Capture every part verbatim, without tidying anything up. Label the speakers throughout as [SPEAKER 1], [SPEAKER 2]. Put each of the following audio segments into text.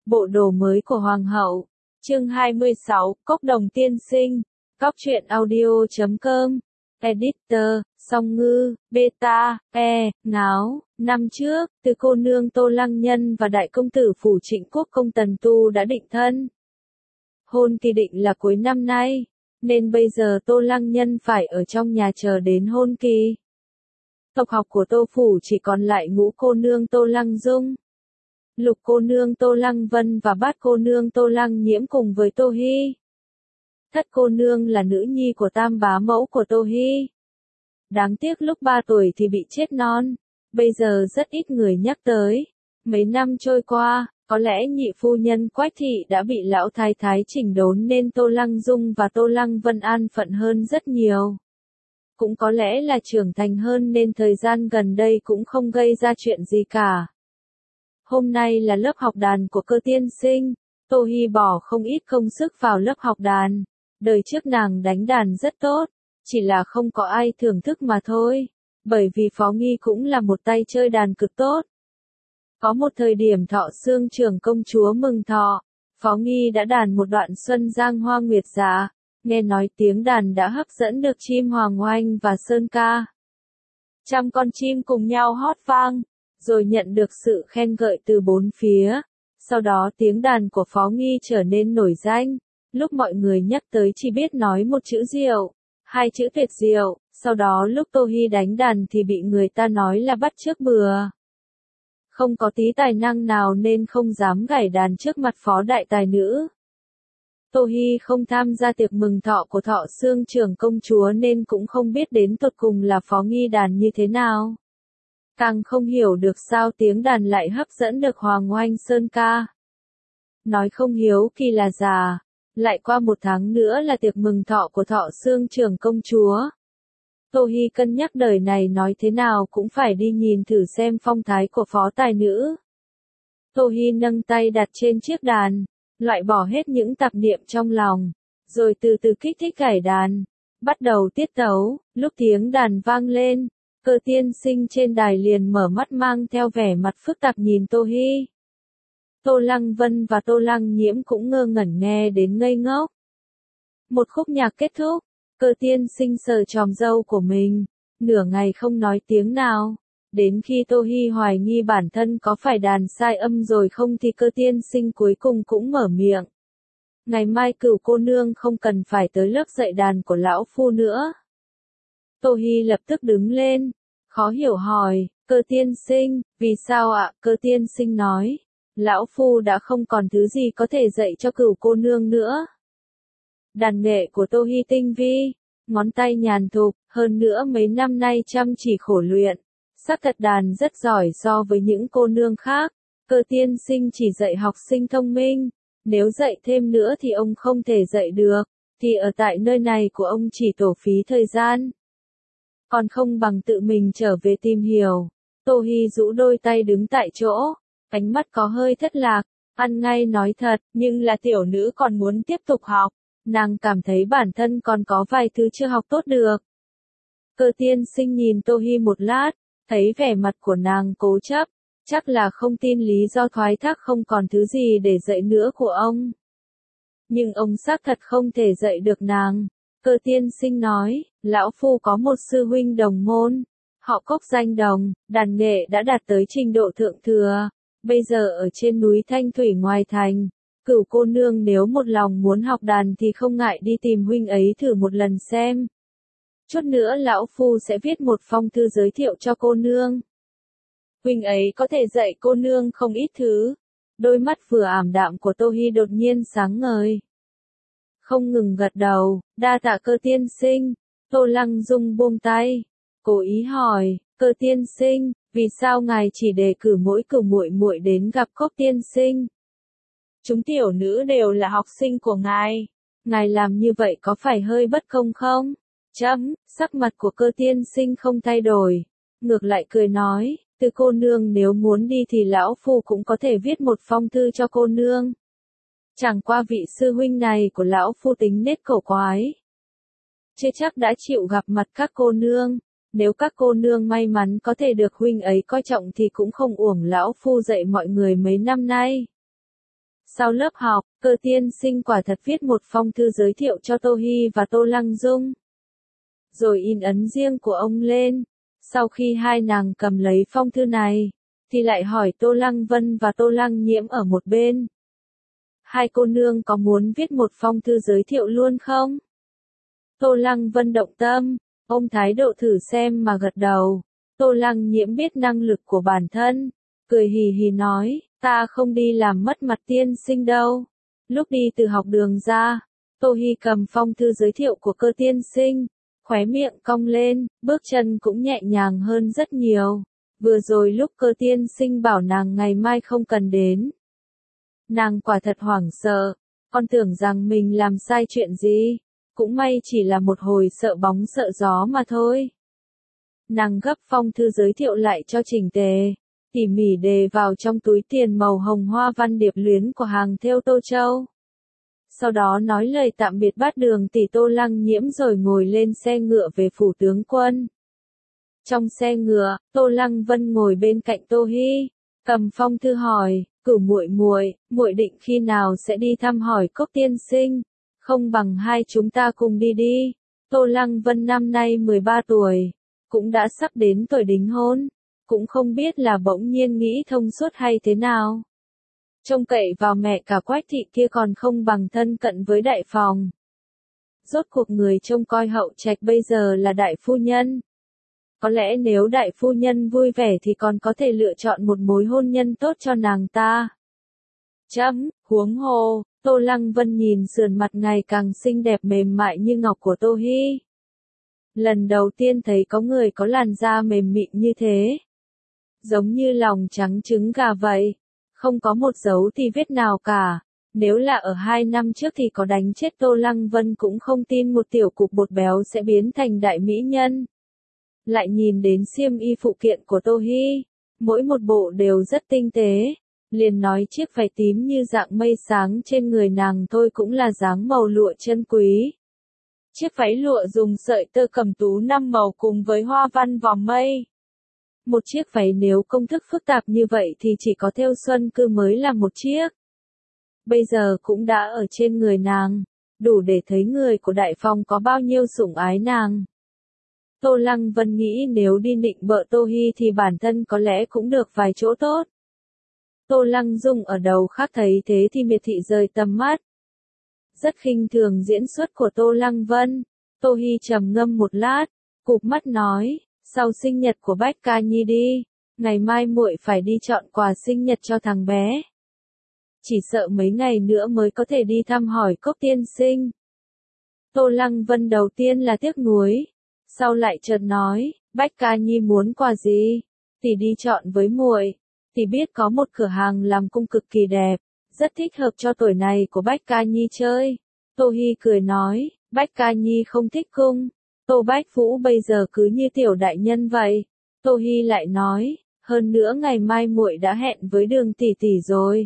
[SPEAKER 1] Bộ đồ mới của Hoàng hậu. Chương hai mươi sáu, Cốc Đồng tiên sinh. Cóc truyện audio chấm com. Editor, Song Ngư, Beta, E, Ngáo. Năm trước, từ cô nương Tô Lăng Nhân và đại công tử phủ Trịnh Quốc công Tần Tu đã định thân. Hôn kỳ định là cuối năm nay, nên bây giờ Tô Lăng Nhân phải ở trong nhà chờ đến hôn kỳ. Tộc học của Tô phủ chỉ còn lại ngũ cô nương Tô Lăng Dung, lục cô nương Tô Lăng Vân và bát cô nương Tô Lăng Nhiễm cùng với Tô Hi. Thất cô nương là nữ nhi của tam bá mẫu của Tô Hi. Đáng tiếc lúc ba tuổi thì bị chết non, bây giờ rất ít người nhắc tới. Mấy năm trôi qua, có lẽ nhị phu nhân Quách thị đã bị lão thái thái chỉnh đốn nên Tô Lăng Dung và Tô Lăng Vân an phận hơn rất nhiều. Cũng có lẽ là trưởng thành hơn nên thời gian gần đây cũng không gây ra chuyện gì cả. Hôm nay là lớp học đàn của Cơ tiên sinh, Tô Hi bỏ không ít công sức vào lớp học đàn. Đời trước nàng đánh đàn rất tốt, chỉ là không có ai thưởng thức mà thôi, bởi vì Phó Nghi cũng là một tay chơi đàn cực tốt. Có một thời điểm Thọ Xương trưởng công chúa mừng thọ, Phó Nghi đã đàn một đoạn Xuân Giang Hoa Nguyệt Dạ, nghe nói tiếng đàn đã hấp dẫn được chim hoàng oanh và sơn ca. Trăm con chim cùng nhau hót vang, rồi nhận được sự khen ngợi từ bốn phía. Sau đó tiếng đàn của Phó Nghi trở nên nổi danh. Lúc mọi người nhắc tới chỉ biết nói một chữ diệu, hai chữ tuyệt diệu, sau đó lúc Tô Hi đánh đàn thì bị người ta nói là bắt chước bừa. Không có tí tài năng nào nên không dám gảy đàn trước mặt phó đại tài nữ. Tô Hi không tham gia tiệc mừng thọ của Thọ Xương trưởng công chúa nên cũng không biết đến tột cùng là Phó Nghi đàn như thế nào. Càng không hiểu được sao tiếng đàn lại hấp dẫn được Hoàng Oanh Sơn ca. Nói không hiếu kỳ là già. Lại qua một tháng nữa là tiệc mừng thọ của Thọ Xương trưởng công chúa. Tô Hi cân nhắc đời này nói thế nào cũng phải đi nhìn thử xem phong thái của phó tài nữ. Tô Hi nâng tay đặt trên chiếc đàn, loại bỏ hết những tạp niệm trong lòng, rồi từ từ kích thích gảy đàn, bắt đầu tiết tấu. Lúc tiếng đàn vang lên, Cơ tiên sinh trên đài liền mở mắt mang theo vẻ mặt phức tạp nhìn Tô Hi. Tô Lăng Vân và Tô Lăng Nhiễm cũng ngơ ngẩn nghe đến ngây ngốc. Một khúc nhạc kết thúc, Cơ tiên sinh sờ chòm râu của mình, nửa ngày không nói tiếng nào. Đến khi Tô Hi hoài nghi bản thân có phải đàn sai âm rồi không thì Cơ tiên sinh cuối cùng cũng mở miệng. Ngày mai Cửu cô nương không cần phải tới lớp dạy đàn của lão phu nữa. Tô Hi lập tức đứng lên, khó hiểu hỏi, Cơ tiên sinh, vì sao ạ? Cơ tiên sinh nói. Lão phu đã không còn thứ gì có thể dạy cho Cửu cô nương nữa. Đàn nghệ của Tô Hi tinh vi, ngón tay nhàn thục, hơn nữa mấy năm nay chăm chỉ khổ luyện, sắc thật đàn rất giỏi so với những cô nương khác. Cơ tiên sinh chỉ dạy học sinh thông minh, nếu dạy thêm nữa thì ông không thể dạy được, thì ở tại nơi này của ông chỉ tổ phí thời gian. Còn không bằng tự mình trở về tìm hiểu. Tô Hi rũ đôi tay đứng tại chỗ. Ánh mắt có hơi thất lạc, ăn ngay nói thật, nhưng là tiểu nữ còn muốn tiếp tục học, nàng cảm thấy bản thân còn có vài thứ chưa học tốt được. Cơ tiên sinh nhìn Tô Hi một lát, thấy vẻ mặt của nàng cố chấp, chắc là không tin lý do thoái thác không còn thứ gì để dạy nữa của ông. Nhưng ông xác thật không thể dạy được nàng. Cơ tiên sinh nói, lão phu có một sư huynh đồng môn, họ Cốc danh Đồng, đàn nghệ đã đạt tới trình độ thượng thừa. Bây giờ ở trên núi Thanh Thủy ngoài thành, Cửu cô nương nếu một lòng muốn học đàn thì không ngại đi tìm huynh ấy thử một lần xem. Chút nữa lão phu sẽ viết một phong thư giới thiệu cho cô nương. Huynh ấy có thể dạy cô nương không ít thứ. Đôi mắt vừa ảm đạm của Tô Hi đột nhiên sáng ngời. Không ngừng gật đầu, đa tạ Cơ tiên sinh. Tô Lăng Dung buông tay, cố ý hỏi, Cơ tiên sinh, vì sao ngài chỉ đề cử mỗi cửu muội muội đến gặp Cốc tiên sinh? Chúng tiểu nữ đều là học sinh của ngài, ngài làm như vậy có phải hơi bất công không? Chấm, sắc mặt của Cơ tiên sinh không thay đổi, ngược lại cười nói, từ cô nương nếu muốn đi thì lão phu cũng có thể viết một phong thư cho cô nương. Chẳng qua vị sư huynh này của lão phu tính nết cổ quái, chưa chắc đã chịu gặp mặt các cô nương. Nếu các cô nương may mắn có thể được huynh ấy coi trọng thì cũng không uổng lão phu dạy mọi người mấy năm nay. Sau lớp học, Cơ tiên sinh quả thật viết một phong thư giới thiệu cho Tô Hi và Tô Lăng Dung. Rồi in ấn riêng của ông lên. Sau khi hai nàng cầm lấy phong thư này, thì lại hỏi Tô Lăng Vân và Tô Lăng Nhiễm ở một bên. Hai cô nương có muốn viết một phong thư giới thiệu luôn không? Tô Lăng Vân động tâm, ôm thái độ thử xem mà gật đầu. Tô Lăng Nhiễm biết năng lực của bản thân, cười hì hì nói, ta không đi làm mất mặt tiên sinh đâu. Lúc đi từ học đường ra, Tô Hi cầm phong thư giới thiệu của Cơ tiên sinh, khóe miệng cong lên, bước chân cũng nhẹ nhàng hơn rất nhiều. Vừa rồi lúc Cơ tiên sinh bảo nàng ngày mai không cần đến, nàng quả thật hoảng sợ, còn tưởng rằng mình làm sai chuyện gì, cũng may chỉ là một hồi sợ bóng sợ gió mà thôi. Nàng gấp phong thư giới thiệu lại cho chỉnh tề, tỉ mỉ đề vào trong túi tiền màu hồng hoa văn điệp luyến của hàng thêu Tô Châu. Sau đó nói lời tạm biệt bát đường tỷ Tô Lăng Nhiễm rồi ngồi lên xe ngựa về phủ tướng quân. Trong xe ngựa, Tô Lăng Vân ngồi bên cạnh Tô Hi, cầm phong thư hỏi, cửu muội muội, muội định khi nào sẽ đi thăm hỏi Cốc tiên sinh, không bằng hai chúng ta cùng đi đi. Tô Lăng Vân năm nay mười ba tuổi, cũng đã sắp đến tuổi đính hôn, cũng không biết là bỗng nhiên nghĩ thông suốt hay thế nào. Trông cậy vào mẹ cả Quách thị kia còn không bằng thân cận với đại phòng. Rốt cuộc người trông coi hậu trạch bây giờ là đại phu nhân. Có lẽ nếu đại phu nhân vui vẻ thì còn có thể lựa chọn một mối hôn nhân tốt cho nàng ta. Chấm, huống hồ, Tô Lăng Vân nhìn sườn mặt ngày càng xinh đẹp mềm mại như ngọc của Tô Hi. Lần đầu tiên thấy có người có làn da mềm mịn như thế. Giống như lòng trắng trứng gà vậy. Không có một dấu thì vết nào cả. Nếu là ở hai năm trước thì có đánh chết Tô Lăng Vân cũng không tin một tiểu cục bột béo sẽ biến thành đại mỹ nhân. Lại nhìn đến xiêm y phụ kiện của Tô Hi, mỗi một bộ đều rất tinh tế. Liền nói chiếc váy tím như dạng mây sáng trên người nàng thôi cũng là dáng màu lụa chân quý. Chiếc váy lụa dùng sợi tơ cẩm tú năm màu cùng với hoa văn vòm mây. Một chiếc váy nếu công thức phức tạp như vậy thì chỉ có thêu Xuân Cư mới là một chiếc. Bây giờ cũng đã ở trên người nàng, đủ để thấy người của đại phòng có bao nhiêu sủng ái nàng. Tô Lăng Vân nghĩ nếu đi nịnh bợ Tô Hi thì bản thân có lẽ cũng được vài chỗ tốt. Tô Lăng Dung ở đầu khác thấy thế thì miệt thị rời tầm mắt. Rất khinh thường diễn xuất của Tô Lăng Vân. Tô Hi trầm ngâm một lát, cụp mắt nói, sau sinh nhật của Bách Ca Nhi đi, ngày mai muội phải đi chọn quà sinh nhật cho thằng bé. Chỉ sợ mấy ngày nữa mới có thể đi thăm hỏi Cốc tiên sinh. Tô Lăng Vân đầu tiên là tiếc nuối, sau lại chợt nói, Bách Ca Nhi muốn quà gì, tỷ đi chọn với muội. Tỷ biết có một cửa hàng làm cung cực kỳ đẹp, rất thích hợp cho tuổi này của Bách Ca Nhi chơi. Tô Hi cười nói, Bách Ca Nhi không thích cung. Tô Bách Vũ bây giờ cứ như tiểu đại nhân vậy. Tô Hi lại nói, hơn nữa ngày mai muội đã hẹn với Đường tỷ tỷ rồi.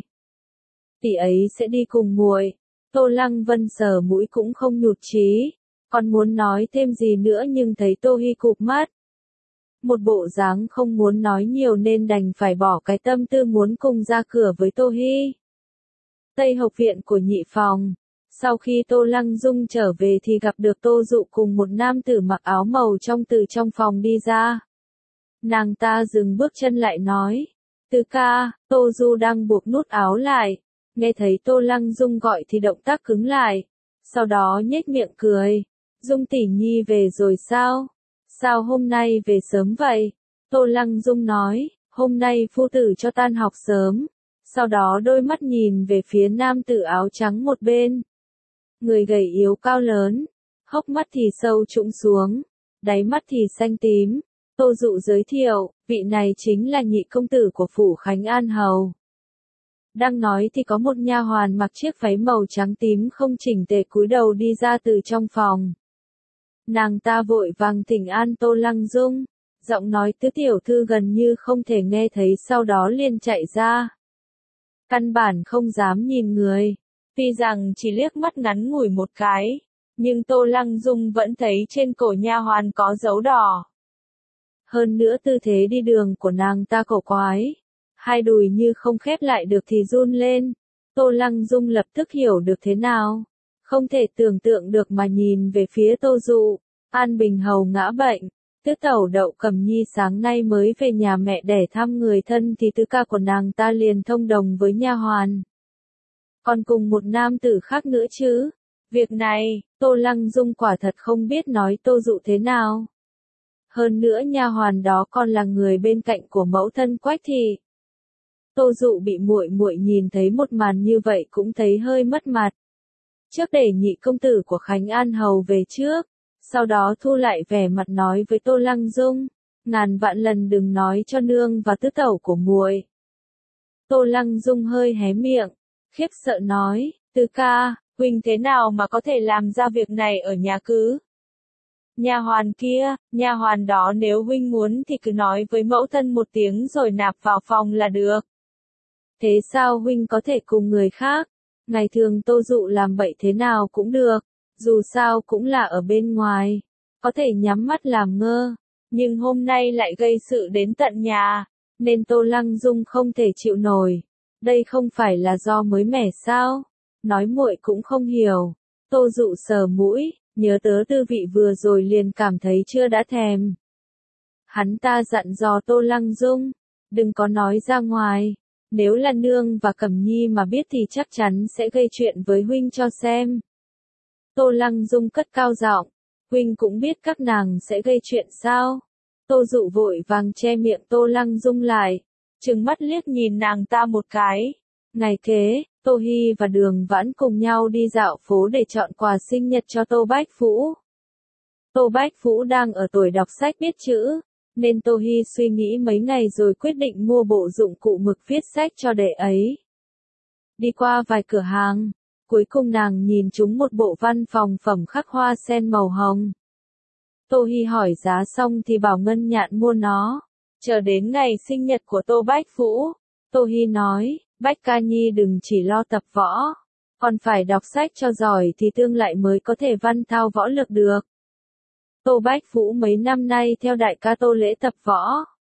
[SPEAKER 1] Tỷ ấy sẽ đi cùng muội. Tô Lăng Vân sờ mũi cũng không nhụt chí, còn muốn nói thêm gì nữa nhưng thấy Tô Hi cụp mắt. Một bộ dáng không muốn nói nhiều nên đành phải bỏ cái tâm tư muốn cùng ra cửa với Tô Hi. Tây học viện của nhị phòng. Sau khi Tô Lăng Dung trở về thì gặp được Tô Dụ cùng một nam tử mặc áo màu trong từ trong phòng đi ra. Nàng ta dừng bước chân lại nói, Tứ ca, Tô Du đang buộc nút áo lại. Nghe thấy Tô Lăng Dung gọi thì động tác cứng lại. Sau đó nhếch miệng cười, Dung tỷ nhi về rồi sao? Sao hôm nay về sớm vậy? Tô Lăng Dung nói, hôm nay phu tử cho tan học sớm. Sau đó đôi mắt nhìn về phía nam tử áo trắng một bên. Người gầy yếu cao lớn, hốc mắt thì sâu trũng xuống, đáy mắt thì xanh tím. Tô Dụ giới thiệu, vị này chính là nhị công tử của phủ Khánh An Hầu. Đang nói thì có một nha hoàn mặc chiếc váy màu trắng tím không chỉnh tề cúi đầu đi ra từ trong phòng. Nàng ta vội vàng thỉnh an Tô Lăng Dung, giọng nói tứ tiểu thư gần như không thể nghe thấy sau đó liền chạy ra. Căn bản không dám nhìn người, tuy rằng chỉ liếc mắt ngắn ngủi một cái, nhưng Tô Lăng Dung vẫn thấy trên cổ nha hoàn có dấu đỏ. Hơn nữa tư thế đi đường của nàng ta cổ quái, hai đùi như không khép lại được thì run lên, Tô Lăng Dung lập tức hiểu được thế nào. Không thể tưởng tượng được mà nhìn về phía Tô Dụ. An Bình Hầu ngã bệnh. Tứ tẩu Đậu Cẩm Nhi sáng nay mới về nhà mẹ để thăm người thân thì tứ ca của nàng ta liền thông đồng với nha hoàn. Còn cùng một nam tử khác nữa chứ. Việc này, Tô Lăng Dung quả thật không biết nói Tô Dụ thế nào. Hơn nữa nha hoàn đó còn là người bên cạnh của mẫu thân Quách Thị. Tô Dụ bị muội muội nhìn thấy một màn như vậy cũng thấy hơi mất mặt. Trước để nhị công tử của Khánh An Hầu về trước, sau đó thu lại vẻ mặt nói với Tô Lăng Dung, ngàn vạn lần đừng nói cho nương và tứ tẩu của muội. Tô Lăng Dung hơi hé miệng, khiếp sợ nói, tứ ca, huynh thế nào mà có thể làm ra việc này ở nhà cứ? Nha hoàn kia, nha hoàn đó nếu huynh muốn thì cứ nói với mẫu thân một tiếng rồi nạp vào phòng là được. Thế sao huynh có thể cùng người khác? Ngày thường Tô Dụ làm vậy thế nào cũng được, dù sao cũng là ở bên ngoài, có thể nhắm mắt làm ngơ, nhưng hôm nay lại gây sự đến tận nhà, nên Tô Lăng Dung không thể chịu nổi. Đây không phải là do mới mẻ sao? Nói muội cũng không hiểu. Tô Dụ sờ mũi, nhớ tới tư vị vừa rồi liền cảm thấy chưa đã thèm. Hắn ta dặn dò Tô Lăng Dung, đừng có nói ra ngoài. Nếu là nương và Cẩm Nhi mà biết thì chắc chắn sẽ gây chuyện với huynh cho xem. Tô Lăng Dung cất cao giọng, huynh cũng biết các nàng sẽ gây chuyện sao? Tô Dụ vội vàng che miệng Tô Lăng Dung lại, trừng mắt liếc nhìn nàng ta một cái. Ngày kế, Tô Hi và Đường Vãn cùng nhau đi dạo phố để chọn quà sinh nhật cho Tô Bách Vũ. Tô Bách Vũ đang ở tuổi đọc sách biết chữ, nên Tô Hi suy nghĩ mấy ngày rồi quyết định mua bộ dụng cụ mực viết sách cho đệ ấy. Đi qua vài cửa hàng, cuối cùng nàng nhìn trúng một bộ văn phòng phẩm khắc hoa sen màu hồng. Tô Hi hỏi giá xong thì bảo Ngân Nhạn mua nó. Chờ đến ngày sinh nhật của Tô Bách Vũ, Tô Hi nói, Bách Ca Nhi đừng chỉ lo tập võ, còn phải đọc sách cho giỏi thì tương lai mới có thể văn thao võ lực được. Tô Bách Vũ mấy năm nay theo đại ca Tô Lễ tập võ,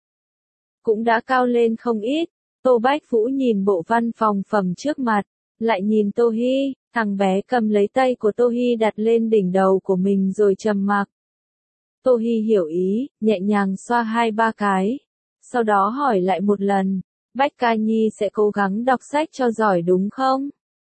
[SPEAKER 1] cũng đã cao lên không ít. Tô Bách Vũ nhìn bộ văn phòng phẩm trước mặt, lại nhìn Tô Hi, thằng bé cầm lấy tay của Tô Hi đặt lên đỉnh đầu của mình rồi trầm mặc. Tô Hi hiểu ý, nhẹ nhàng xoa hai ba cái, sau đó hỏi lại một lần, Bách Ca Nhi sẽ cố gắng đọc sách cho giỏi đúng không?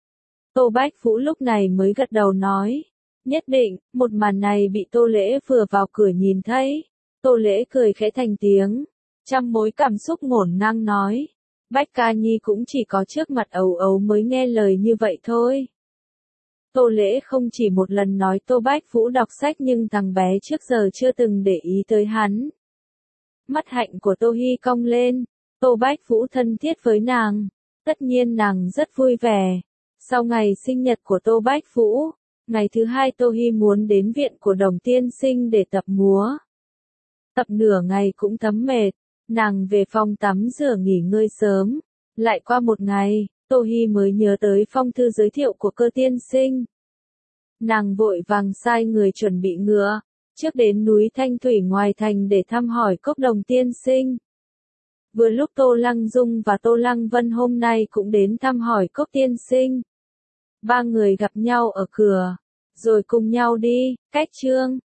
[SPEAKER 1] Tô Bách Vũ lúc này mới gật đầu nói, nhất định. Một màn này bị Tô Lễ vừa vào cửa nhìn thấy. Tô Lễ cười khẽ thành tiếng, trăm mối cảm xúc ngổn ngang nói, Bách Ca Nhi cũng chỉ có trước mặt ấu ấu mới nghe lời như vậy thôi. Tô Lễ không chỉ một lần nói Tô Bách Vũ đọc sách nhưng thằng bé trước giờ chưa từng để ý tới hắn. Mắt hạnh của Tô Hi cong lên, Tô Bách Vũ thân thiết với nàng, tất nhiên nàng rất vui vẻ. Sau ngày sinh nhật của Tô Bách Vũ, ngày thứ hai Tô Hi muốn đến viện của Đồng Tiên Sinh để tập múa. Tập nửa ngày cũng thấm mệt, nàng về phòng tắm rửa nghỉ ngơi sớm. Lại qua một ngày, Tô Hi mới nhớ tới phong thư giới thiệu của Cơ Tiên Sinh. Nàng vội vàng sai người chuẩn bị ngựa, trước đến núi Thanh Thủy ngoài thành để thăm hỏi Cốc Đồng Tiên Sinh. Vừa lúc Tô Lăng Dung và Tô Lăng Vân hôm nay cũng đến thăm hỏi Cốc Tiên Sinh. Ba người gặp nhau ở cửa, rồi cùng nhau đi, cách trương.